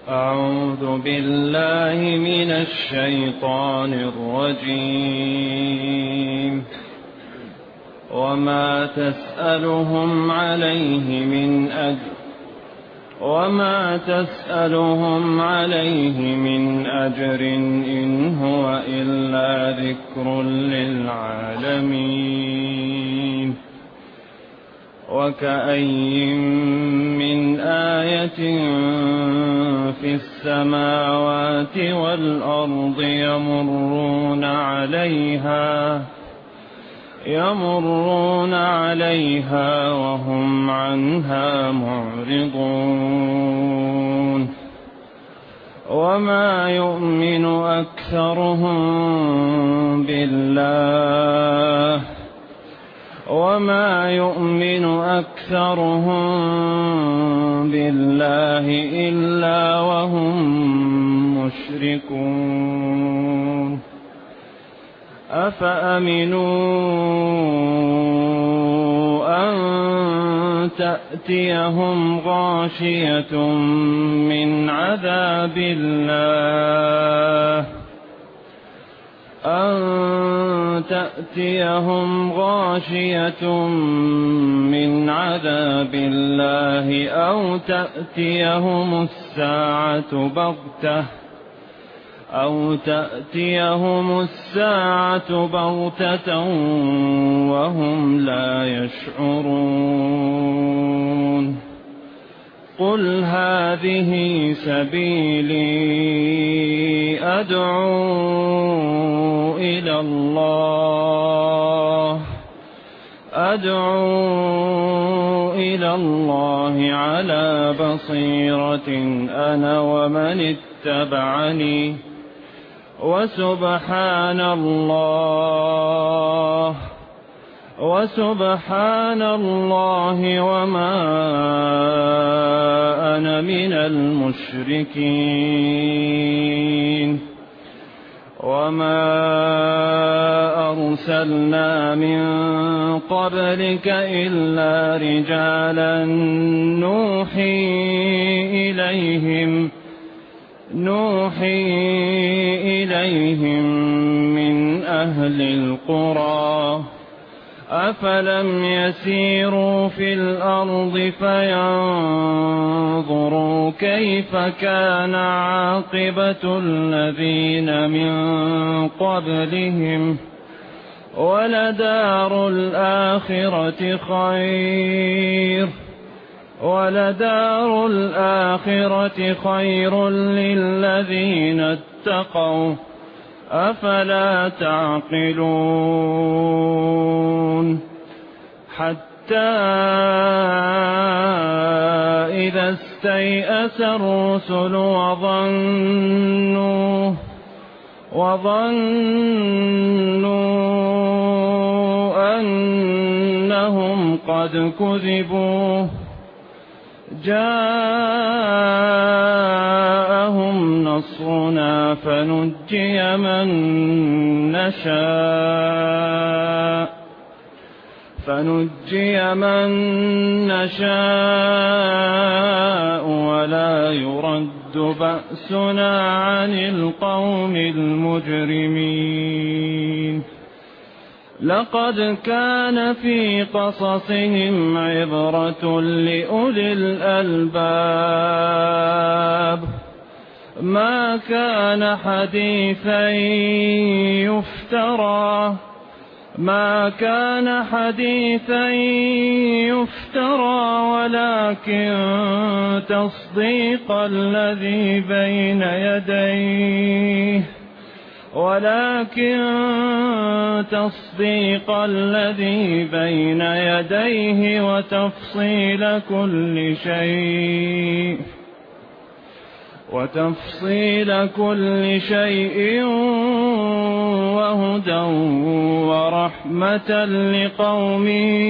أعوذ بالله من الشيطان الرجيم. وما تسألهم عليه من أجر إن هو إلا ذكر للعالمين. وكأي من آية في السماوات والأرض يمرون عليها وهم عنها معرضون. وما يؤمن أكثرهم بالله إلا وهم مشركون. أفأمنوا أن تأتيهم غاشية من عذاب الله أو تأتيهم الساعة بغتة وهم لا يشعرون. قل هذه سبيلي أدعو إلى الله على بصيرة أنا ومن اتبعني وسبحان الله وما أنا من المشركين. وما أرسلنا من قبلك إلا رجالا نوحي إليهم من أهل القرى. أفلم يسيروا في الأرض فينظروا كيف كان عاقبة الذين من قبلهم ولدار الآخرة خير للذين اتقوا أفلا تعقلون. حتى إذا استيأس الرسل وظنوا أنهم قد كذبوا جاءهم نصرنا فنجي من نشاء ولا يرد بأسنا عن القوم المجرمين. لقد كان في قصصهم عبرة لأولي الألباب. ما كان حديثا يفترى ولكن تصديق الذي بين يديه وتفصيل كل شيء وهدى ورحمة لقوم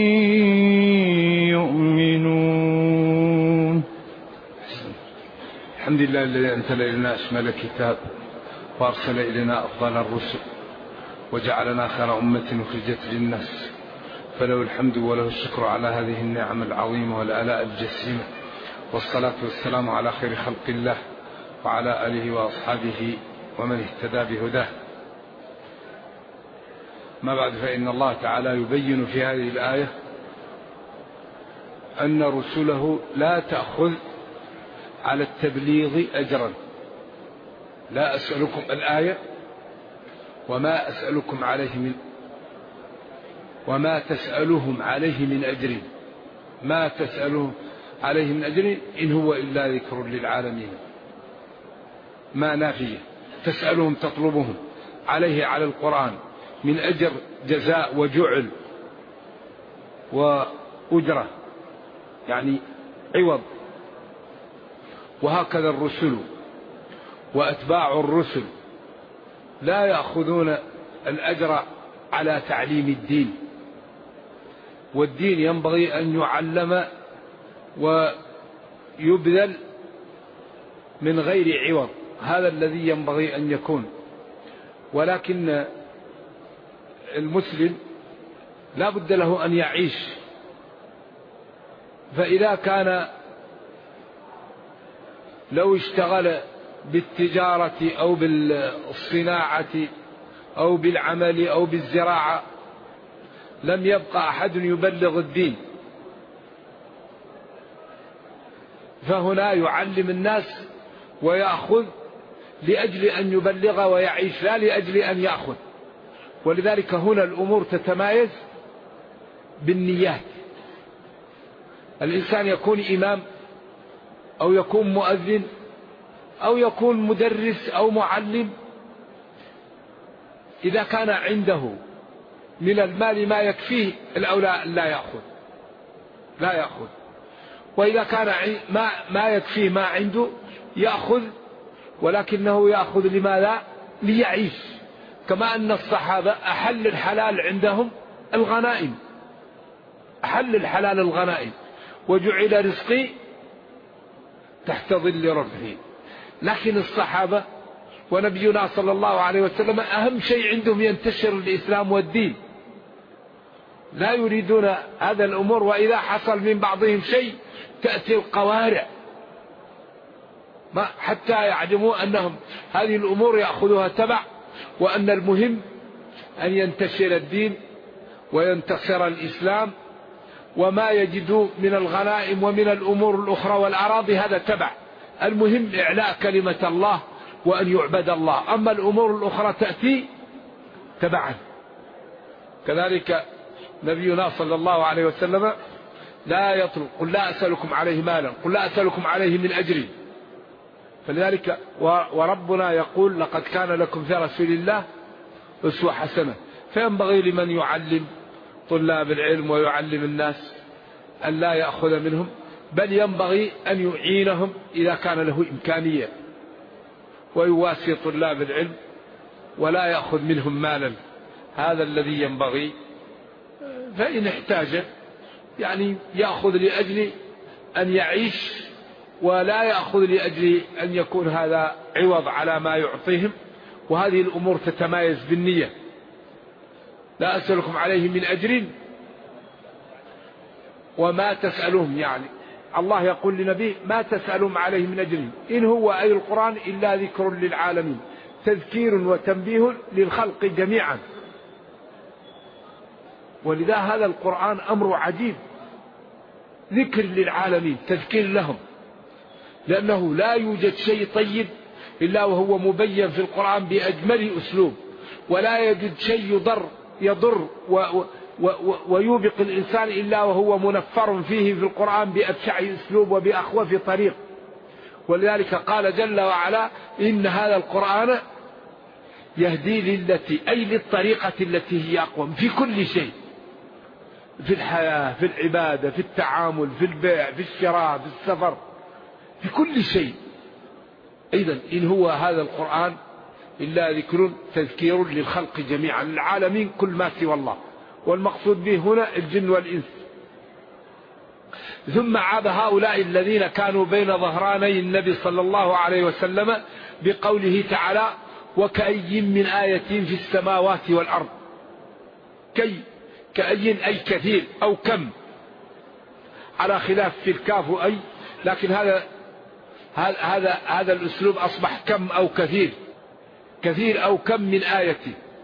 يؤمنون. الحمد لله الذي أنزل إلينا أشمل الكتاب وأرسل إلينا أفضل الرسل وجعلنا خير أمة أخرجت للناس، فله الحمد وله الشكر على هذه النعم العظيمة والآلاء الجسيمة، والصلاة والسلام على خير خلق الله وعلى آله وأصحابه ومن اهتدى بهداه. ما بعد، فإن الله تعالى يبين في هذه الآية أن رسله لا تأخذ على التبليغ أجرا. لا أسألكم الآية وما أسألكم عليه وما تسألهم عليه من أجر، ما تسألهم عليه من أجر إن هو إلا ذكر للعالمين. ما نافية، تسألهم تطلبهم عليه على القرآن من أجر جزاء وجعل وأجرة، يعني عوض. وهكذا الرسل وأتباع الرسل لا يأخذون الأجر على تعليم الدين، والدين ينبغي أن يعلم ويبذل من غير عوض، هذا الذي ينبغي أن يكون. ولكن المسلم لا بد له أن يعيش، فإذا كان لو اشتغل بالتجارة أو بالصناعة أو بالعمل أو بالزراعة لم يبقى أحد يبلغ الدين، فهنا يعلم الناس ويأخذ لأجل أن يبلغ ويعيش، لا لأجل أن يأخذ. ولذلك هنا الأمور تتمايز بالنيات. الإنسان يكون إمام أو يكون مؤذن أو يكون مدرس أو معلم، إذا كان عنده من المال ما يكفيه الأولى لا يأخذ. وإذا كان ما يكفيه ما عنده يأخذ، ولكنه يأخذ لماذا؟ ليعيش. كما أن الصحابة أحل الحلال عندهم الغنائم، أحل الحلال الغنائم، وجعل رزقي تحت ظل رمحي. لكن الصحابة ونبينا صلى الله عليه وسلم أهم شيء عندهم ينتشر الإسلام والدين، لا يريدون هذا الأمور. وإذا حصل من بعضهم شيء تأتي القوارع حتى يعلموا أنهم هذه الأمور يأخذها تبع، وأن المهم أن ينتشر الدين وينتصر الإسلام، وما يجدوا من الغنائم ومن الأمور الأخرى والأراضي هذا تبع. المهم إعلاء كلمة الله وأن يعبد الله، أما الأمور الأخرى تأتي تبعا. كذلك نبينا صلى الله عليه وسلم لا يطلب قل لا أسألكم عليه مالا، قل لا أسألكم عليه من أجر. فلذلك وربنا يقول لقد كان لكم في رسول الله أسوة حسنة. فينبغي لمن يعلم طلاب العلم ويعلم الناس أن لا يأخذ منهم، بل ينبغي أن يعينهم إذا كان له إمكانية، ويواسي طلاب العلم ولا يأخذ منهم مالا، هذا الذي ينبغي. فإن احتاج يعني يأخذ لأجل أن يعيش، ولا يأخذ لأجل أن يكون هذا عوض على ما يعطيهم. وهذه الأمور تتمايز بالنية. لا أسألكم عليه من أجر وما تسألهم، يعني الله يقول لنبيه ما تسألهم عليه من أجر إن هو أي القرآن إلا ذكر للعالمين، تذكير وتنبيه للخلق جميعا. ولذا هذا القرآن أمر عجيب، ذكر للعالمين، تذكير لهم، لأنه لا يوجد شيء طيب إلا وهو مبين في القرآن بأجمل أسلوب، ولا يوجد شيء يضر ويوبق الإنسان إلا وهو منفر فيه في القرآن بأبشع أسلوب وبأخوف طريق. ولذلك قال جل وعلا إن هذا القرآن يهدي للتي أي للطريقة التي هي أقوم في كل شيء، في الحياة، في العبادة، في التعامل، في البيع، في الشراء، في السفر، في كل شيء. إذن إن هو هذا القرآن إلا ذكر تذكير للخلق جميعا، العالمين كل ما سوى الله، والمقصود به هنا الجن والإنس. ثم عاب هؤلاء الذين كانوا بين ظهراني النبي صلى الله عليه وسلم بقوله تعالى وكأي من آية في السماوات والأرض. كأي أي كثير أو كم، على خلاف في الكاف أي، لكن هذا الأسلوب أصبح كم أو كثير، كثير أو كم من آية.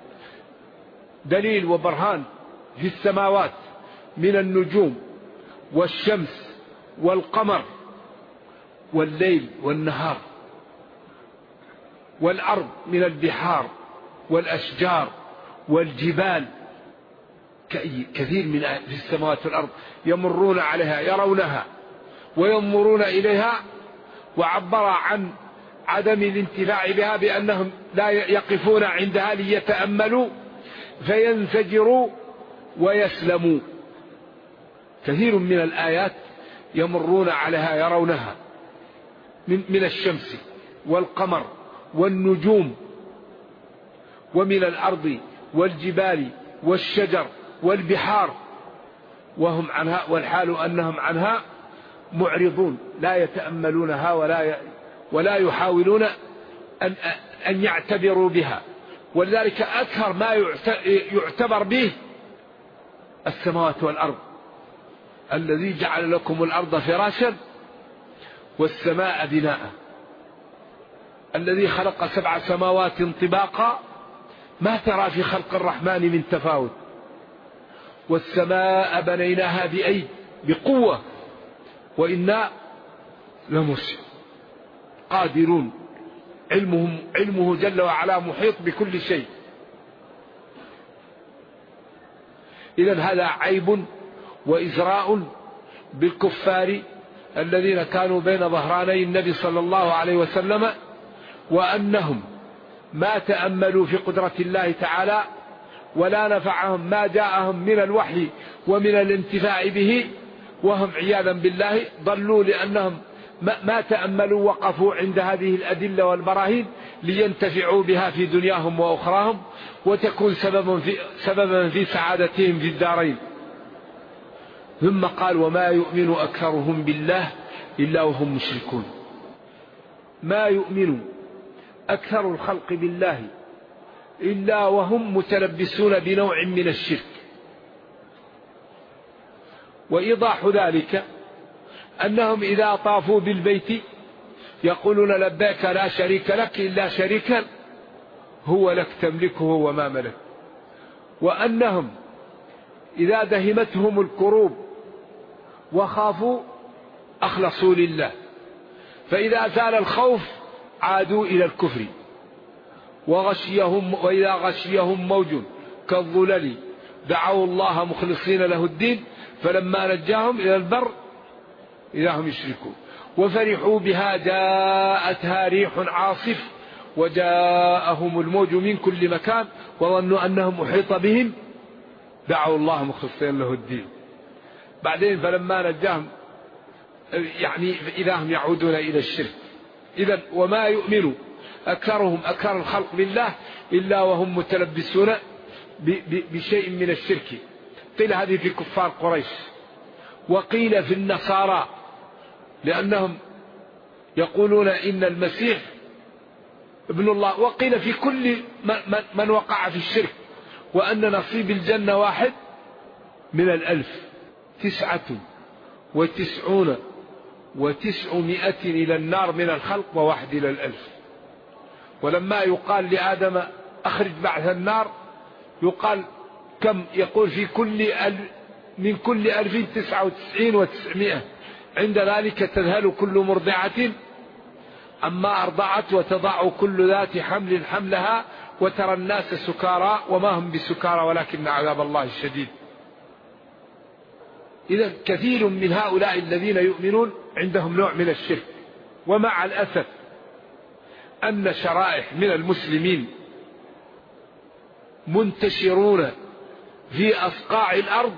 دليل وبرهان في السماوات من النجوم والشمس والقمر والليل والنهار، والأرض من البحار والأشجار والجبال، كثير من في السماوات والأرض يمرون عليها يرونها وينظرون إليها. وعبر عن عدم الانتفاع بها بأنهم لا يقفون عندها ليتأملوا فينفجروا ويسلموا. كثير من الآيات يمرون عليها يرونها من الشمس والقمر والنجوم ومن الأرض والجبال والشجر والبحار، وهم عنها والحال أنهم عنها معرضون، لا يتأملونها ولا يحاولون أن يعتبروا بها. ولذلك أكثر ما يعتبر به السماوات والأرض، الذي جعل لكم الأرض فراشا والسماء بناء، الذي خلق 7 سماوات طباقا ما ترى في خلق الرحمن من تفاوت، والسماء بنيناها بقوة وإنا لموسع قادرون. علمه جل وعلا محيط بكل شيء. إذن هذا عيب وإزراء بالكفار الذين كانوا بين ظهراني النبي صلى الله عليه وسلم، وأنهم ما تأملوا في قدرة الله تعالى ولا نفعهم ما جاءهم من الوحي ومن الانتفاع به، وهم عياذا بالله ضلوا لأنهم ما تأملوا وقفوا عند هذه الأدلة والبراهين لينتفعوا بها في دنياهم وأخراهم، وتكون سببا في سعادتهم في الدارين. ثم قال وما يؤمن أكثرهم بالله إلا وهم مشركون. ما يؤمن أكثر الخلق بالله إلا وهم متلبسون بنوع من الشرك. وإيضاح ذلك أنهم إذا طافوا بالبيت يقولون لبيك لا شريك لك إلا شريكا هو لك تملكه وما ملك، وأنهم إذا دهمتهم الكروب وخافوا أخلصوا لله، فإذا زال الخوف عادوا إلى الكفر. وإذا غشيهم موج كالظلل دعوا الله مخلصين له الدين فلما نجاهم إلى البر إذا هم يشركون. وفرحوا بها جاءتها ريح عاصف وجاءهم الموج من كل مكان وظنوا أنهم أحيط بهم دعوا الله مخلصين له الدين. بعدين فلما نجاهم يعني إذا هم يعودون إلى الشرك. إذن وما يؤمن أكثر الخلق بالله إلا وهم متلبسون بشيء من الشرك. قيل هذه في كفار قريش، وقيل في النصارى لأنهم يقولون إن المسيح ابن الله، وقيل في كل من وقع في الشرك، وأن نصيب الجنة 1 من 1000 99 و900 إلى النار من الخلق و1 إلى 1000. ولما يقال لآدم أخرج بعث النار يقال كم؟ يقول في من كل 1099 و900. عند ذلك تذهل كل مرضعة عما أرضعت وتضع كل ذات حمل حملها وترى الناس سكارى وما هم بسكارى ولكن عذاب الله الشديد. إذا كثير من هؤلاء الذين يؤمنون عندهم نوع من الشرك. ومع الأسف أن شرائح من المسلمين منتشرون في أصقاع الأرض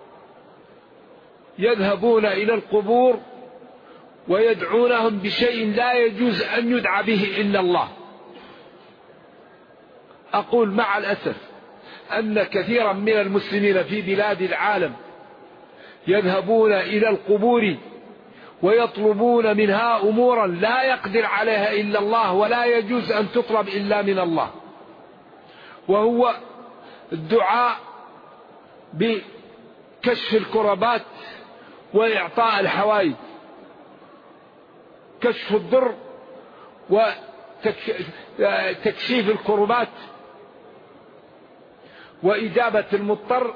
يذهبون إلى القبور ويدعونهم بشيء لا يجوز أن يدعى به إلا الله. أقول مع الأسف أن كثيرا من المسلمين في بلاد العالم يذهبون إلى القبور ويطلبون منها أمورا لا يقدر عليها إلا الله ولا يجوز أن تطلب إلا من الله، وهو الدعاء بكشف الكربات وإعطاء الحوائج. كشف الضر وتكشيف الكربات وإجابة المضطر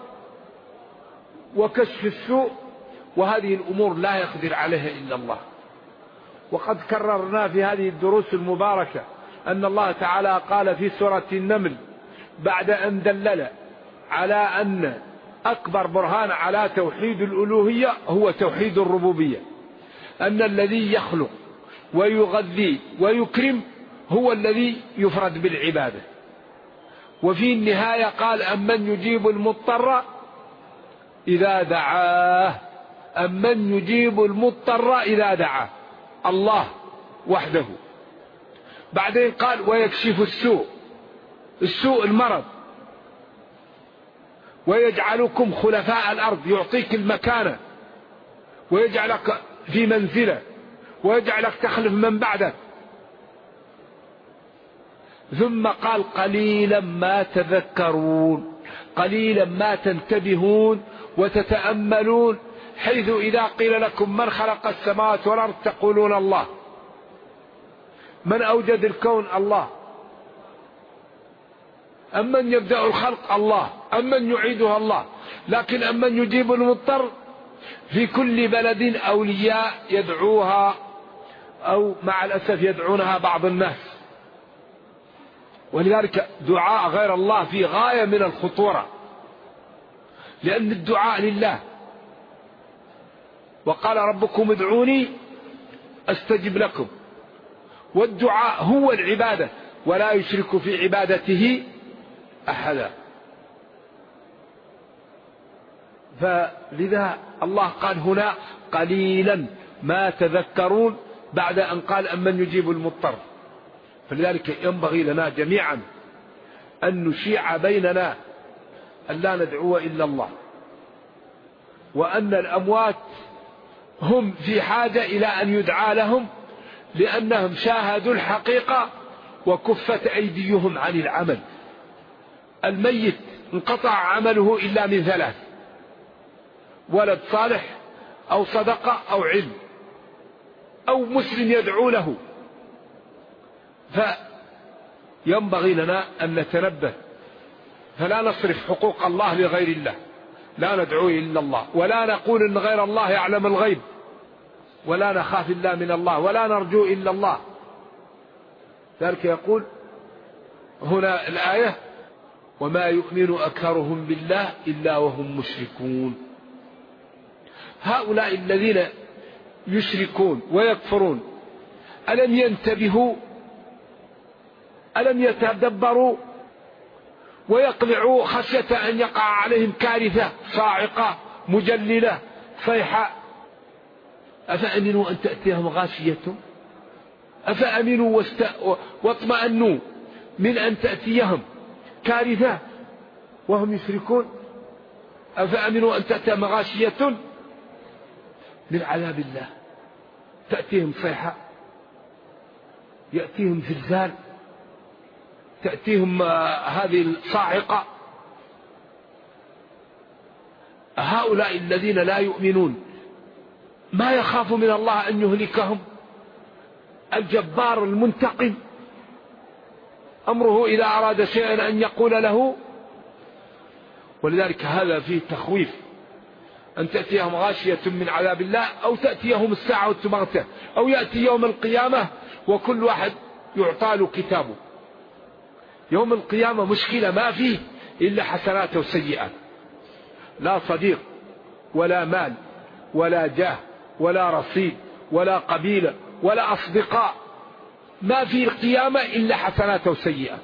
وكشف السوء، وهذه الأمور لا يقدر عليها إلا الله. وقد كررنا في هذه الدروس المباركة أن الله تعالى قال في سورة النمل بعد أن دلل على أن أكبر برهان على توحيد الألوهية هو توحيد الربوبية، أن الذي يخلق ويغذي ويكرم هو الذي يفرد بالعبادة. وفي النهاية قال أمن يجيب المضطر إذا دعاه، أمن يجيب المضطر إذا دعاه، الله وحده. بعدين قال ويكشف السوء المرض، ويجعلكم خلفاء الأرض، يعطيك المكانة ويجعلك في منزله ويجعلك تخلف من بعدك. ثم قال قليلا ما تذكرون، قليلا ما تنتبهون وتتأملون، حيث إذا قيل لكم من خلق السماوات والأرض تقولون الله. من أوجد الكون؟ الله. أمن يبدأ الخلق؟ الله. أمن يعيدها؟ الله. لكن أمن يجيب المضطر؟ في كل بلد أولياء يدعوها، أو مع الأسف يدعونها بعض الناس. ولذلك دعاء غير الله في غاية من الخطورة، لأن الدعاء لله، وقال ربكم ادعوني أستجب لكم، والدعاء هو العبادة ولا يشرك في عبادته أحدا. فلذا الله قال هنا قليلا ما تذكرون بعد أن قال أمن يجيب المضطر. فلذلك ينبغي لنا جميعا أن نشيع بيننا أن لا ندعو إلا الله، وأن الأموات هم في حاجة إلى أن يدعى لهم، لأنهم شاهدوا الحقيقة وكفت أيديهم عن العمل. الميت انقطع عمله إلا من ثلاث: ولد صالح، أو صدقة، أو علم، أو مسلم يدعو له. فينبغي لنا أن نتنبه، فلا نصرف حقوق الله لغير الله، لا ندعو إلا الله، ولا نقول إن غير الله يعلم الغيب، ولا نخاف إلا من الله، ولا نرجو إلا الله. ذلك يقول هنا الآية وما يؤمن أكثرهم بالله إلا وهم مشركون. هؤلاء الذين يشركون ويكفرون ألم ينتبهوا؟ ألم يتدبروا ويقلعوا خشية أن يقع عليهم كارثة صاعقة مجللة صيحة؟ أفأمنوا أن تأتيهم غاشية؟ أفأمنوا واطمأنوا من أن تأتيهم كارثة وهم يشركون؟ أفأمنوا أن تأتيهم غاشية من عذاب الله، تأتيهم صيحة، يأتيهم زلزال، تأتيهم هذه الصاعقة. هؤلاء الذين لا يؤمنون ما يخاف من الله أن يهلكهم؟ الجبار المنتقم أمره إذا أراد شيئا أن يقول له. ولذلك هذا فيه تخويف، أن تأتيهم غاشية من عذاب الله، أو تأتيهم الساعة بغتة، أو يأتي يوم القيامة وكل واحد يعطى له كتابه. يوم القيامة مشكلة ما فيه إلا حسنات وسيئات، لا صديق ولا مال ولا جاه ولا رصيد ولا قبيلة ولا أصدقاء، ما في القيامة إلا حسنات وسيئات.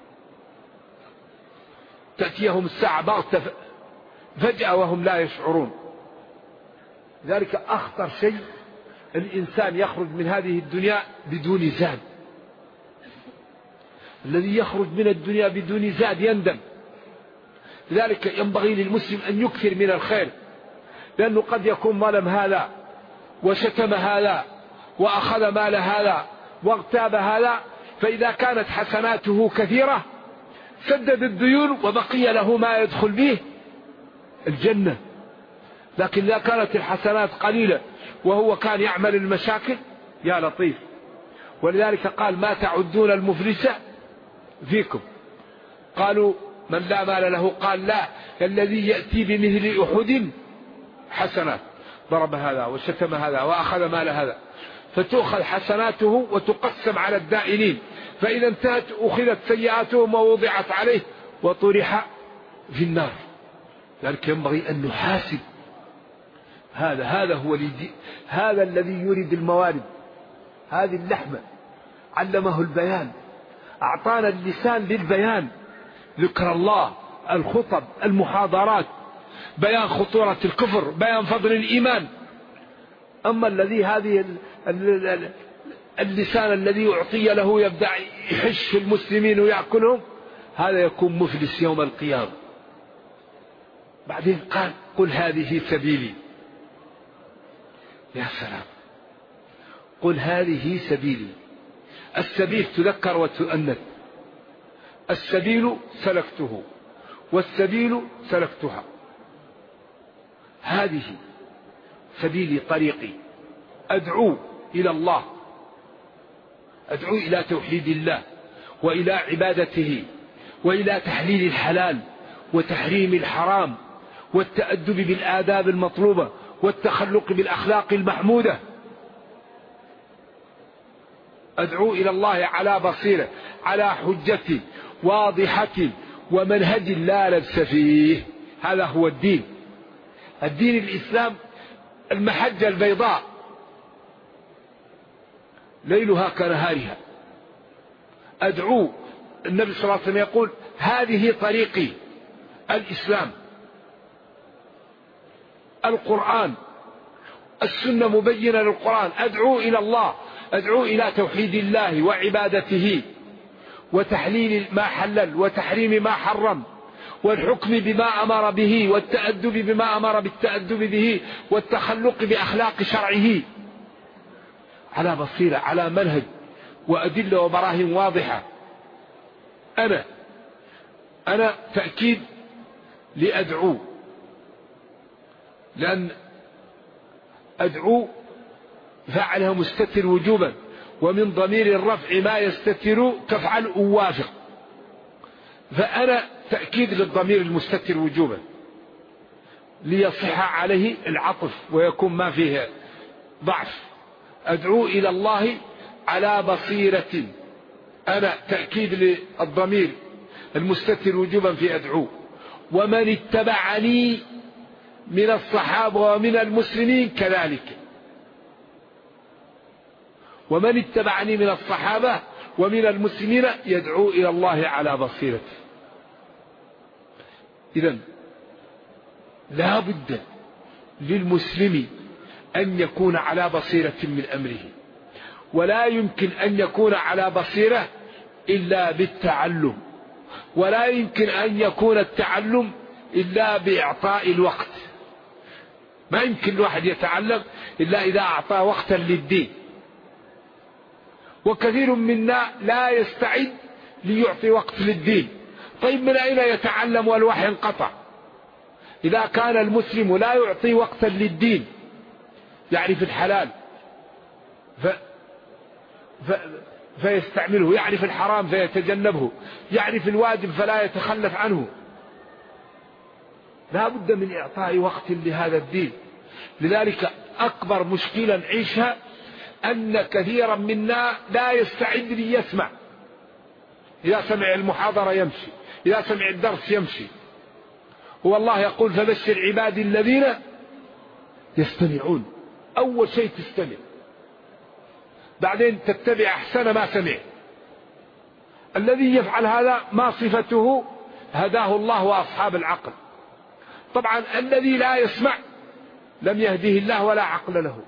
تأتيهم الساعة بغتة فجأة وهم لا يشعرون. ذلك أخطر شيء الإنسان يخرج من هذه الدنيا بدون زاد. الذي يخرج من الدنيا بدون زاد يندم. لذلك ينبغي للمسلم أن يكثر من الخير، لأنه قد يكون ظلم هذا وشتم هذا وأخذ مال هذا واغتاب هذا، فإذا كانت حسناته كثيرة سدد الديون وبقي له ما يدخل به الجنة. لكن إذا كانت الحسنات قليلة وهو كان يعمل المشاكل يا لطيف. ولذلك قال ما تعدون المفلس فيكم؟ قالوا من لا مال له، قال لا، الذي يأتي بمثل أحد حسنات، ضرب هذا وشتم هذا وأخذ مال هذا، فتؤخذ حسناته وتقسم على الدائنين، فإذا انتهت أخذت سيئاتهم ووضعت عليه وطرح في النار. لذلك ينبغي أن نحاسب. هذا الذي يريد الموارد، هذه اللحمة علمه البيان، أعطانا اللسان للبيان، ذكر الله، الخطب، المحاضرات، بيان خطورة الكفر، بيان فضل الإيمان. أما الذي هذه اللسان الذي أعطي له يبدأ يحش في المسلمين ويأكلهم، هذا يكون مفلس يوم القيامة. بعدين قال قل هذه سبيلي. يا سلام، قل هذه سبيلي. السبيل تذكر وتؤنث. السبيل سلكته والسبيل سلكتها. هذه سبيلي، طريقي، أدعو إلى الله، أدعو إلى توحيد الله وإلى عبادته وإلى تحليل الحلال وتحريم الحرام والتأدب بالآداب المطلوبة والتخلق بالأخلاق المحمودة. أدعو إلى الله على بصيرة، على حجة واضحة ومنهج لا لبس فيه. هذا هو الدين. الدين الإسلام المحجة البيضاء ليلها كنهارها. أدعو، النبي صلى الله عليه وسلم يقول هذه طريقي، الإسلام، القرآن، السنة مبينة للقرآن. أدعو إلى الله، أدعو إلى توحيد الله وعبادته وتحليل ما حلل وتحريم ما حرم والحكم بما أمر به والتأدب بما أمر بالتأدب به والتخلق بأخلاق شرعه على بصيرة، على منهج وأدلة وبراهين واضحة. أنا تأكيد لأدعو، لأن أدعو فعلها مستتر وجوبا، ومن ضمير الرفع ما يستتر كفعل أوافق، فأنا تأكيد للضمير المستتر وجوبا ليصح عليه العطف ويكون ما فيه ضعف. أدعو إلى الله على بصيرة، أنا تأكيد للضمير المستتر وجوبا في أدعو. ومن اتبعني من الصحابة ومن المسلمين كذلك. ومن اتبعني من الصحابة ومن المسلمين يدعو إلى الله على بصيرة. إذن لا بد للمسلم أن يكون على بصيرة من أمره، ولا يمكن أن يكون على بصيرة إلا بالتعلم، ولا يمكن أن يكون التعلم إلا بإعطاء الوقت. ما يمكن الواحد يتعلم إلا إذا أعطى وقتا للدين. وكثير منا لا يستعد ليعطي وقت للدين. طيب من أين يتعلم والوحي انقطع؟ إذا كان المسلم لا يعطي وقتا للدين، يعرف الحلال فيستعمله، يعرف الحرام فيتجنبه، يعرف الواجب فلا يتخلف عنه. لا بد من إعطاء وقت لهذا الدين. لذلك أكبر مشكلة نعيشها أن كثيرا منا لا يستعد ليسمع. إذا سمع المحاضرة يمشي، إذا سمع الدرس يمشي. والله يقول فبشر عبادي الذين يستمعون. أول شيء تستمع، بعدين تتبع أحسن ما سمع. الذي يفعل هذا ما صفته؟ هداه الله وأصحاب العقل. طبعا الذي لا يسمع لم يهده الله ولا عقل له.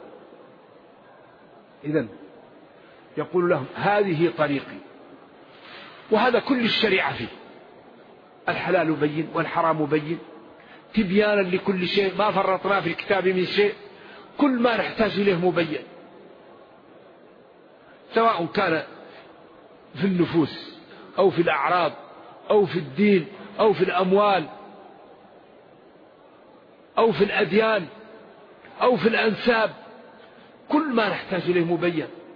إذن يقول لهم هذه طريقي، وهذا كل الشريعة فيه. الحلال بين والحرام بين، تبيانا لكل شيء، ما فرطنا في الكتاب من شيء، كل ما نحتاج إليه مبين، سواء كان في النفوس أو في الأعراض أو في الدين أو في الأموال أو في الأديان أو في الأنساب، كل ما نحتاج إليه مبين.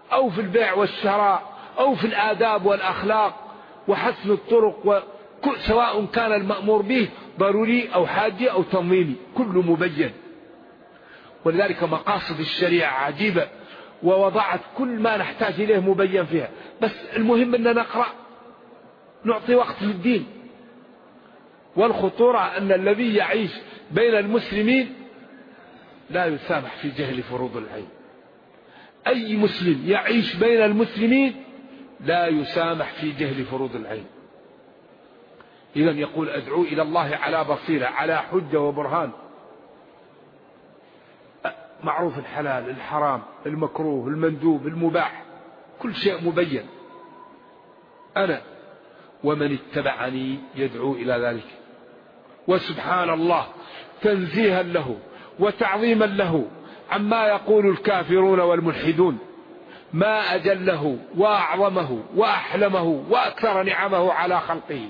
أو في البيع والشراء أو في الآداب والأخلاق وحسن الطرق، سواء كان المأمور به ضروري أو حادي أو تنظيمي، كله مبين. ولذلك مقاصد الشريعة عجيبة، ووضعت كل ما نحتاج إليه مبين فيها، بس المهم أن نقرأ، نعطي وقت للدين. والخطورة أن الذي يعيش بين المسلمين لا يسامح في جهل فروض العين. أي مسلم يعيش بين المسلمين لا يسامح في جهل فروض العين. إذن يقول أدعو إلى الله على بصيرة، على حجة وبرهان، معروف الحلال الحرام المكروه المندوب المباح، كل شيء مبين. أنا ومن اتبعني يدعو إلى ذلك. وسبحان الله تنزيها له وتعظيما له عما يقول الكافرون والملحدون، ما أجله وأعظمه وأحلمه وأكثر نعمه على خلقه.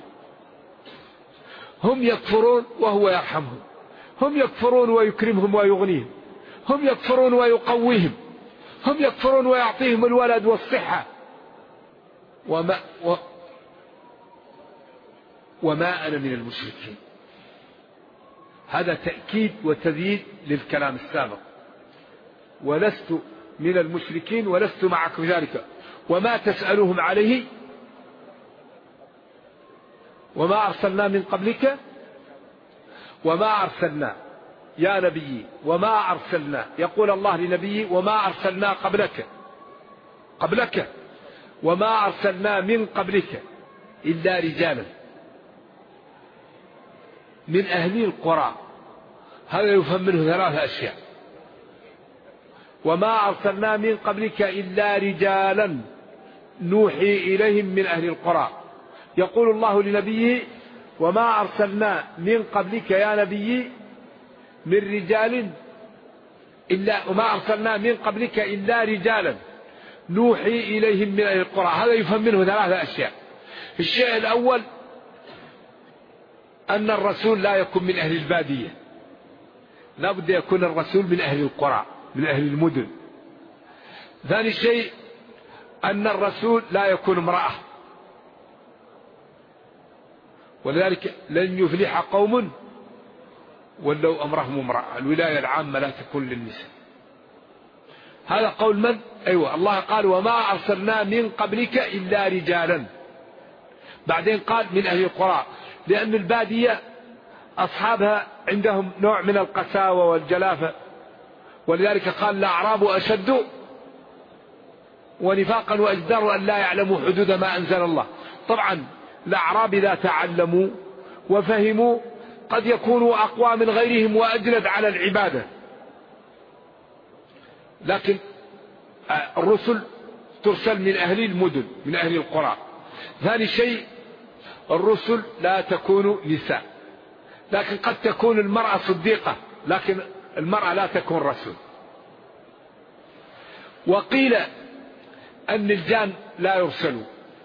هم يكفرون وهو يرحمهم، هم يكفرون ويكرمهم ويغنيهم، هم يكفرون ويقويهم، هم يكفرون ويعطيهم الولد والصحة. وما أنا من المشركين. هذا تأكيد وتذييد للكلام السابق. ولست من المشركين ولست معك ذلك، وما تسألهم عليه وما أرسلنا من قبلك، وما أرسلنا يا نبي وما أرسلنا، يقول الله لنبيه وما أرسلنا قبلك وما أرسلنا من قبلك إلا رجالا من أهل القرى. هذا يفهم منه ثلاث أشياء. وما أرسلنا من قبلك إلا رجالا نوحي إليهم من أهل القرى. يقول الله لنبيه وما أرسلنا من قبلك يا نبي من رجال إلا، وما أرسلنا من قبلك إلا رجالا نوحي إليهم من أهل القرى. هذا يفهم منه ثلاثة أشياء. الشيء الأول أن الرسول لا يكون من أهل البادية، لا بد يكون الرسول من أهل القرى من أهل المدن. ثاني شيء أن الرسول لا يكون امرأة، ولذلك لن يفلح قوم ولو أمرهم امرأة، الولاية العامة لا تكون للنساء. هذا قول من؟ أيوة، الله قال وما أرسلنا من قبلك إلا رجالا، بعدين قال من أهل القرى، لأن البادية أصحابها عندهم نوع من القساوة والجلافة، ولذلك قال الأعراب أشد ونفاقا وأجدر أن لا يعلموا حدود ما أنزل الله. طبعا الأعراب إذا تعلموا وفهموا قد يكونوا أقوى من غيرهم وأجلد على العبادة، لكن الرسل ترسل من أهل المدن من أهل القرى. ثاني شيء الرسل لا تكون نساء، لكن قد تكون المرأة صديقة، لكن المرأة لا تكون رسول. وقيل أن الجان لا يرسلوا،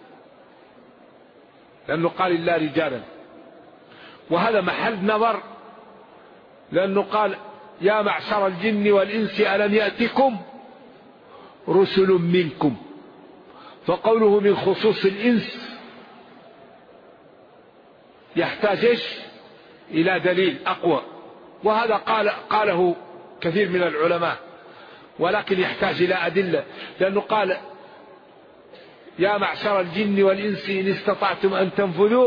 لأنه قال إلا رجالا، وهذا محل نظر، لأنه قال يا معشر الجن والإنس ألم يأتكم رسل منكم، فقوله من خصوص الإنس يحتاج إلى دليل أقوى، وهذا قاله كثير من العلماء، ولكن يحتاج إلى أدلة، لأنه قال يا معشر الجن والإنس إن استطعتم أن تنفذوا،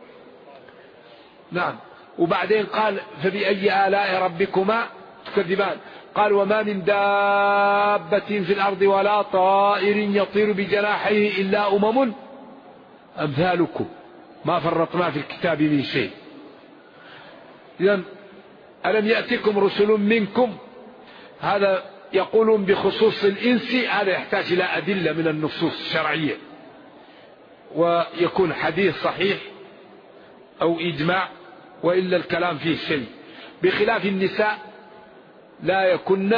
نعم، وبعدين قال فبأي آلاء ربكما تكذبان، قال وما من دابة في الأرض ولا طائر يطير بجناحيه إلا أمم أمثالكم ما فرطنا في الكتاب من شيء. إذن ألم يأتكم رسل منكم، هذا يقولون بخصوص الإنس، هذا يحتاج إلى أدلة من النصوص الشرعية، ويكون حديث صحيح أو إجماع، وإلا الكلام فيه شيء. بخلاف النساء لا يكن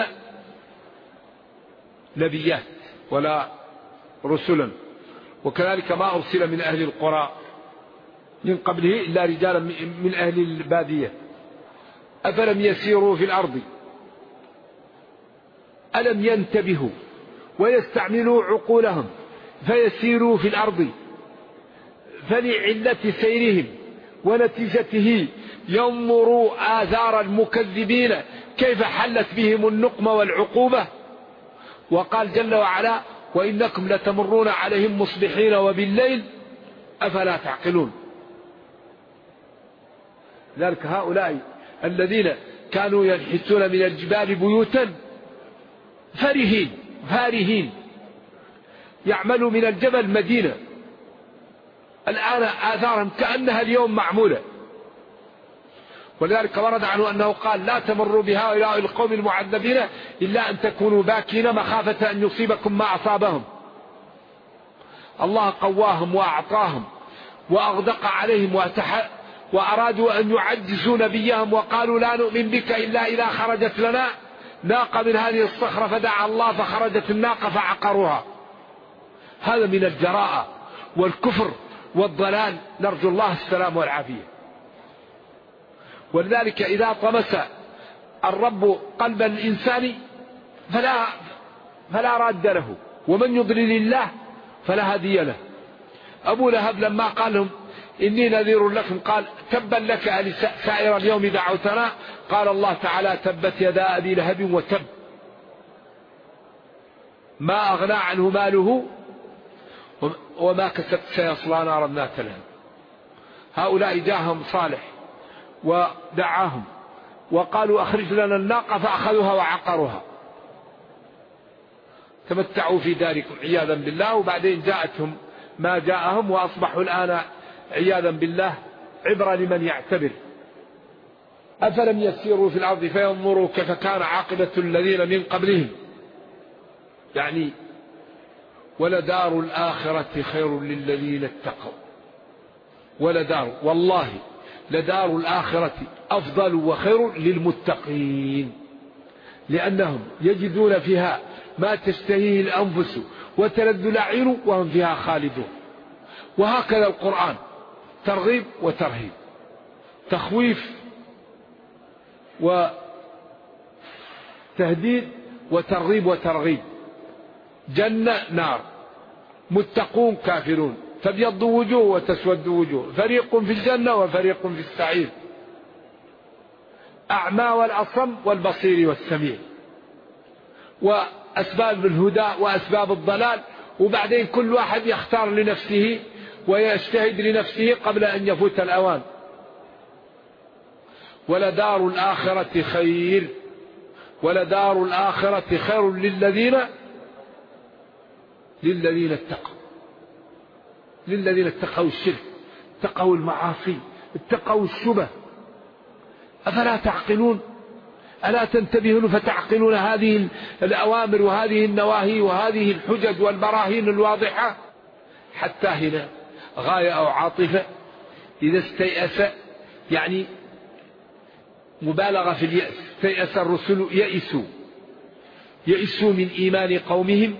نبيات ولا رسلا، وكذلك ما أرسل من أهل القرى من قبله إلا رجالا من أهل البادية. أفلم يسيروا في الأرض ألم ينتبهوا ويستعملوا عقولهم فيسيروا في الأرض، فلعلة سيرهم ونتيجته ينظروا آثار المكذبين كيف حلت بهم النقمة والعقوبة. وقال جل وعلا: وإنكم لتمرون عليهم مصبحين وبالليل أفلا تعقلون. ذلك هؤلاء الذين كانوا ينحتون من الجبال بيوتا فارهين يعملوا من الجبل مدينة، الآن آثارهم كأنها اليوم معمولة. ولذلك ورد عنه أنه قال: لا تمروا بهؤلاء القوم المعذبين إلا أن تكونوا باكين مخافة أن يصيبكم ما أصابهم. الله قواهم وأعطاهم وأغدق عليهم وأرادوا أن يعجزوا نبيهم وقالوا: لا نؤمن بك إلا إذا خرجت لنا ناقة من هذه الصخرة، فدعا الله فخرجت الناقة فعقروها. هذا من الجراءة والكفر والضلال، نرجو الله السلام والعافية. ولذلك إذا طمس الرب قلب الإنسان فلا راد له، ومن يضلل الله فلا هادي له. أبو لهب لما قال لهم: إني نذير لكم، قال: تبا لك سائر اليوم دعوتنا. قال الله تعالى: تبت يدا أبي لهب وتب، ما أغنى عنه ماله وما كسب، سيصلى نارا ذات لهب. هؤلاء جاءهم صالح ودعاهم وقالوا: أخرج لنا الناقة، فأخذوها وعقروها، تمتعوا في داركم عياذا بالله. وبعدين جاءتهم ما جاءهم وأصبحوا الآن عياذا بالله عبرة لمن يعتبر. أفلم يسيروا في الأرض فينظروا كيف كان عاقبة الذين من قبلهم، يعني ولدار الآخرة خير للذين اتقوا. والله لدار الآخرة أفضل وخير للمتقين، لأنهم يجدون فيها ما تشتهيه الأنفس وتلذ الأعين وهم فيها خالدون. وهكذا القرآن ترغيب وترهيب، تخويف وتهديد وترغيب وترغيب، جنة نار، متقون كافرون، تبيض وجوه وتسود وجوه، فريق في الجنة وفريق في السعير، أعمى والأصم والبصير والسميع، وأسباب الهدى وأسباب الضلال. وبعدين كل واحد يختار لنفسه ويجتهد لنفسه قبل أن يفوت الأوان. ولدار الآخرة خير، ولدار الآخرة خير للذين اتقوا، للذين اتقوا الشرك، اتقوا المعاصي، اتقوا الشبه. أفلا تعقلون؟ ألا تنتبهون فتعقلون هذه الأوامر وهذه النواهي وهذه الحجج والبراهين الواضحة؟ حتى هنا غاية أو عاطفة. إذا استيأس، يعني مبالغة في اليأس، استيأس الرسل، يئسوا من إيمان قومهم،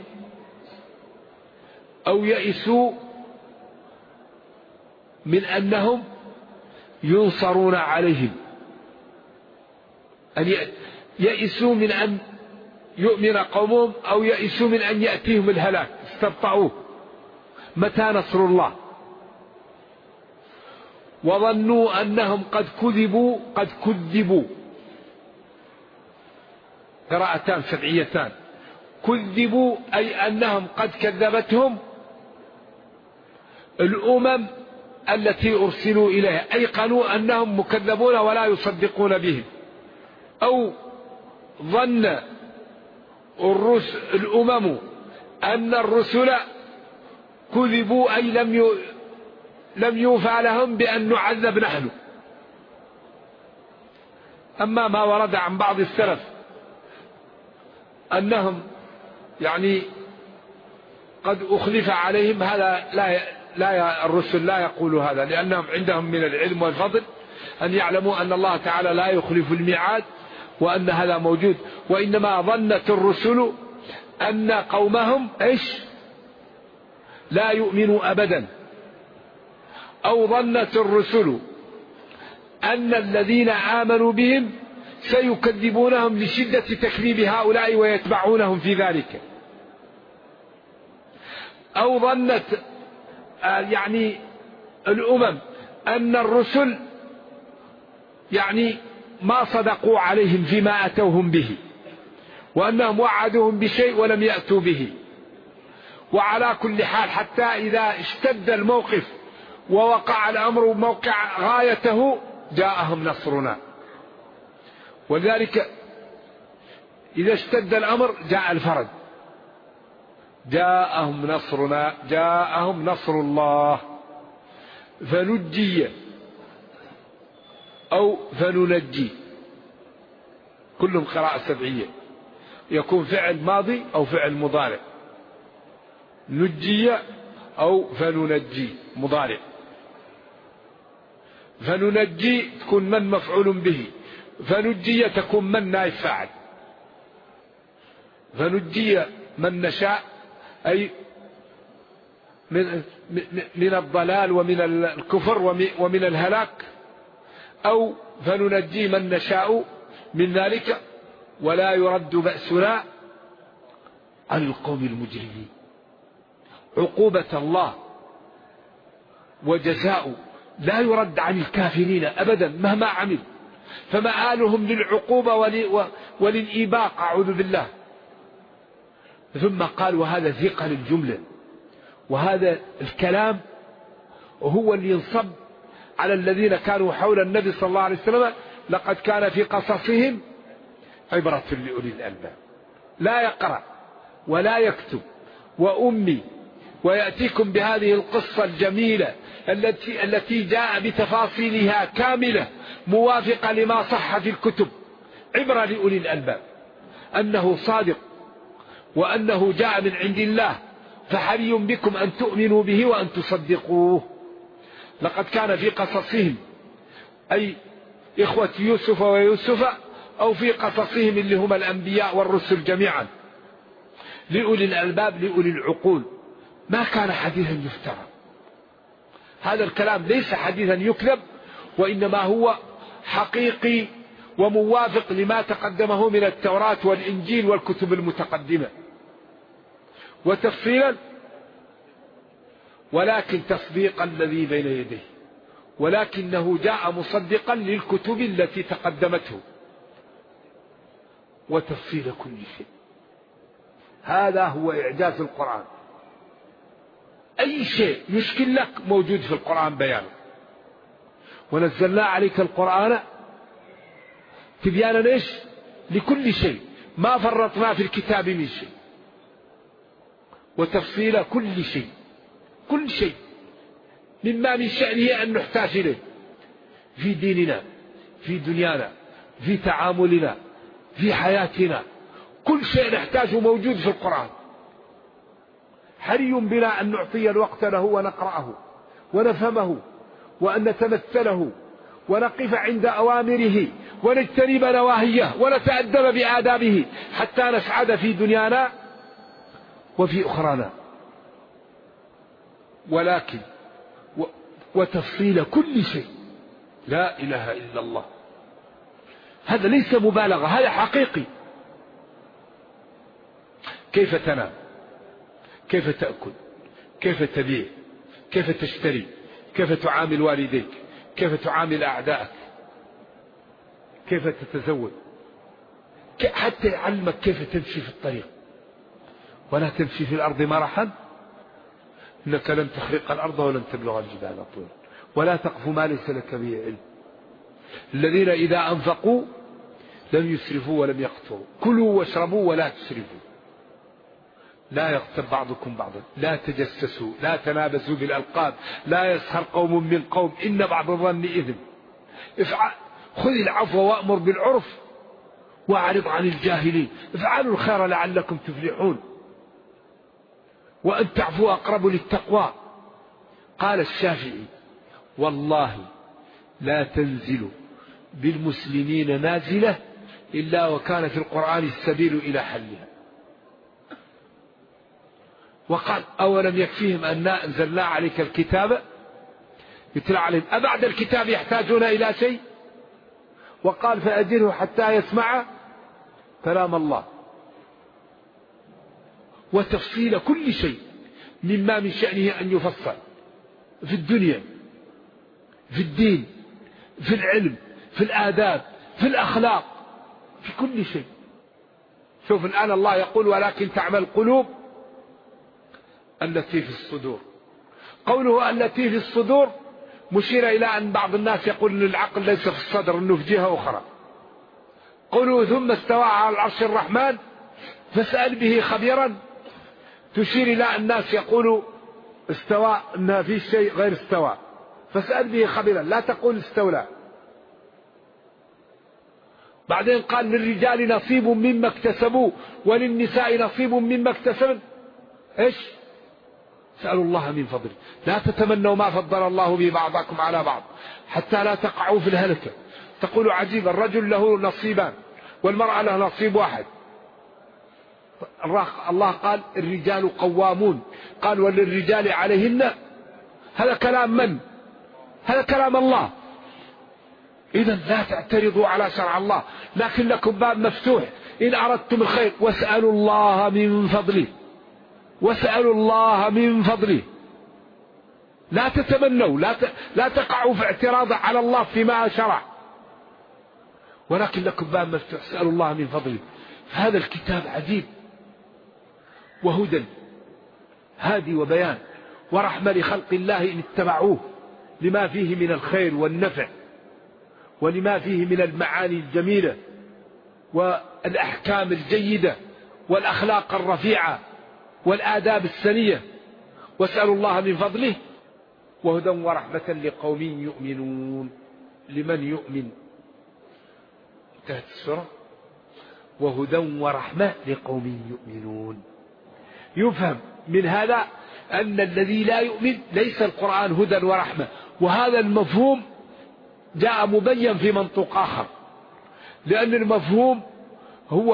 أو يئسوا من أنهم ينصرون عليهم، أن يئسوا من أن يؤمن قومهم، أو يئسوا من أن يأتيهم الهلاك، استبطأوه. متى نصر الله؟ وظنوا أنهم قد كذبوا، قراءتان سبعيتان. كذبوا أي أنهم قد كذبتهم الأمم التي أرسلوا إليها، أيقنوا أنهم مكذبون ولا يصدقون بهم. أو ظن الأمم أن الرسل كذبوا، أي لم يوفى لهم بأن نعذب نحن. أما ما ورد عن بعض السلف أنهم يعني قد أخلف عليهم، هذا لا الرسل لا يقولوا هذا، لأنهم عندهم من العلم والفضل أن يعلموا أن الله تعالى لا يخلف الميعاد وأن هذا موجود. وإنما ظنت الرسل أن قومهم لا يؤمنوا أبدا، أو ظنت الرسل أن الذين آمنوا بهم سيكذبونهم لشدة تكذيب هؤلاء ويتبعونهم في ذلك. أو ظنت يعني الأمم أن الرسل يعني ما صدقوا عليهم فيما أتوهم به، وأنهم وعدوهم بشيء ولم يأتوا به. وعلى كل حال حتى إذا اشتد الموقف ووقع الأمر موقع غايته جاءهم نصرنا. ولذلك إذا اشتد الأمر جاء الفرج، جاءهم نصرنا، جاءهم نصر الله. فنجي أو فننجي، كلهم قراءة سبعية، يكون فعل ماضي أو فعل مضارع. نجي أو فننجي مضارع. فننجي تكون من مفعول به، فنجي تكون من نائب فاعل. فنجي من نشاء أي من الضلال ومن الكفر ومن الهلاك، أو فننجي من نشاء من ذلك ولا يرد بأسنا عن القوم المجرمين. عقوبة الله وجزاء لا يرد عن الكافرين أبدا مهما عمل، فمآلهم للعقوبة وللإيباق أعوذ بالله. ثم قال وهذا ثقل الجملة، وهذا الكلام هو اللي ينصب على الذين كانوا حول النبي صلى الله عليه وسلم. لقد كان في قصصهم عبرة لأولي الألباب. لا يقرأ ولا يكتب وأمي ويأتيكم بهذه القصة الجميلة التي جاء بتفاصيلها كاملة موافقة لما صح في الكتب، عبرة لأولي الألباب أنه صادق وأنه جاء من عند الله، فحري بكم أن تؤمنوا به وأن تصدقوه. لقد كان في قصصهم أي إخوة يوسف ويوسف، أو في قصصهم اللي هم الأنبياء والرسل جميعا، لأولي الألباب لأولي العقول. ما كان حديثا يفترى، هذا الكلام ليس حديثا يكذب، وإنما هو حقيقي وموافق لما تقدمه من التوراة والإنجيل والكتب المتقدمة وتفصيلا، ولكن تصديقا الذي بين يديه، ولكنه جاء مصدقا للكتب التي تقدمته وتفصيل كل شيء. هذا هو إعجاز القرآن. أي شيء يشكل لك موجود في القرآن بيانه. ونزلنا عليك القرآن تبيانا ايش؟ لكل شيء، ما فرطنا في الكتاب من شيء، وتفصيل كل شيء، كل شيء مما من شأنه أن نحتاج إليه في ديننا، في دنيانا، في تعاملنا، في حياتنا. كل شيء نحتاجه موجود في القرآن. حري بنا أن نعطي الوقت له ونقرأه ونفهمه وأن نتمثله ونقف عند أوامره ونجتنب نواهيه ونتأدب بآدابه حتى نسعد في دنيانا وفي أخرانا. ولكن وتفصيل كل شيء، لا إله إلا الله. هذا ليس مبالغة، هذا حقيقي. كيف تنام، كيف تأكل، كيف تبيع، كيف تشتري، كيف تعامل والديك، كيف تعامل أعدائك، كيف تتزوج، حتى يعلمك كيف تمشي في الطريق. ولا تمشي في الأرض مرحا إنك لن تخرق الأرض ولن تبلغ الجبال طولا ولا تقف ما ليس لك به علم. الذين إذا أنفقوا لم يسرفوا ولم يقتروا. كلوا واشربوا ولا تسرفوا. لا يغتب بعضكم بعضا، لا تجسسوا، لا تنابزوا بالألقاب، لا يسخر قوم من قوم، إن بعض الظن إثم. خذ العفو وأمر بالعرف وأعرض عن الجاهلين. افعلوا الخير لعلكم تفلحون، وأن تعفوا أقرب للتقوى. قال الشافعي والله لا تنزل بالمسلمين نازلة إلا وكان في القرآن السبيل إلى حلها. وقال أولم يكفيهم أن أنزلنا عليك الكتاب يتلى عليهم أبعد الكتاب يحتاجون إلى شيء. وقال فأجره حتى يسمع كلام الله وتفصيل كل شيء. مما من شأنه أن يفصل في الدنيا، في الدين، في العلم، في الآداب، في الأخلاق، في كل شيء. شوف الآن الله يقول ولكن تعمل القلوب التي في الصدور. قوله التي في الصدور مشير إلى أن بعض الناس يقول أن العقل ليس في الصدر، أنه في جهة أخرى. قوله ثم استوى على العرش الرحمن فاسأل به خبيرا تشير إلى الناس يقولوا استوى أنها في شيء غير استوى، فاسأل به خبيرا، لا تقول استولى. بعدين قال للرجال نصيب مما اكتسبوا وللنساء نصيب مما اكتسبن. ايش؟ اسألوا الله من فضله، لا تتمنوا ما فضل الله به بعضكم على بعض حتى لا تقعوا في الهلكة. تقول عجيبا، الرجل له نصيبان والمرأة له نصيب واحد. الله قال الرجال قوامون، قال وللرجال عليهن. هذا كلام من؟ هذا كلام الله. إذا لا تعترضوا على شرع الله، لكن لكم باب مفتوح إن أردتم الخير واسألوا الله من فضله، واسألوا الله من فضله. لا تتمنوا، لا تقعوا في اعتراض على الله فيما شرع، ولكن لكم باب مفتوح، اسألوا الله من فضله. هذا الكتاب عجيب، وهدى هادي وبيان ورحمة لخلق الله إن اتبعوه، لما فيه من الخير والنفع ولما فيه من المعاني الجميلة والأحكام الجيدة والأخلاق الرفيعة والآداب السنية. واسألوا الله من فضله وهدى ورحمة لقوم يؤمنون. لمن يؤمن؟ انتهت السورة. وهدى ورحمة لقوم يؤمنون. يفهم من هذا أن الذي لا يؤمن ليس القرآن هدى ورحمة، وهذا المفهوم جاء مبين في منطوق آخر، لأن المفهوم هو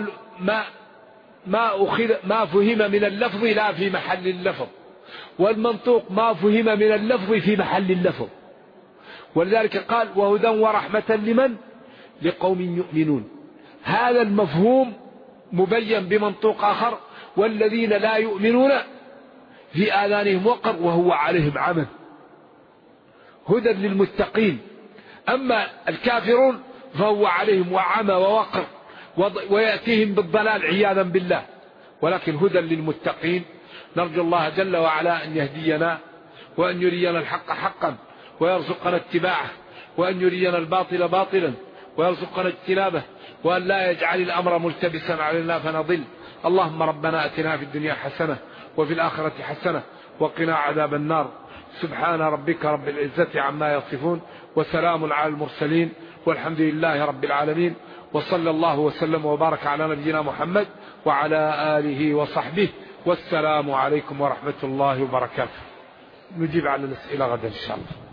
ما فهم من اللفظ لا في محل اللفظ، والمنطوق ما فهم من اللفظ في محل اللفظ. ولذلك قال وهدى ورحمة لمن؟ لقوم يؤمنون. هذا المفهوم مبين بمنطوق آخر، والذين لا يؤمنون في آذانهم وقر وهو عليهم عمى. هدى للمتقين، أما الكافرون فهو عليهم وعمى ووقر ويأتيهم بالضلال عياذا بالله. ولكن هدى للمتقين. نرجو الله جل وعلا أن يهدينا وأن يرينا الحق حقا ويرزقنا اتباعه، وأن يرينا الباطل باطلا ويرزقنا اجتنابه، وأن لا يجعل الأمر ملتبسا علينا فنضل. اللهم ربنا أتنا في الدنيا حسنة وفي الآخرة حسنة وقنا عذاب النار. سبحان ربك رب العزة عما يصفون وسلام على المرسلين والحمد لله رب العالمين. وصلى الله وسلم وبارك على نبينا محمد وعلى آله وصحبه، والسلام عليكم ورحمة الله وبركاته. نجيب على الأسئلة غدا إن شاء الله.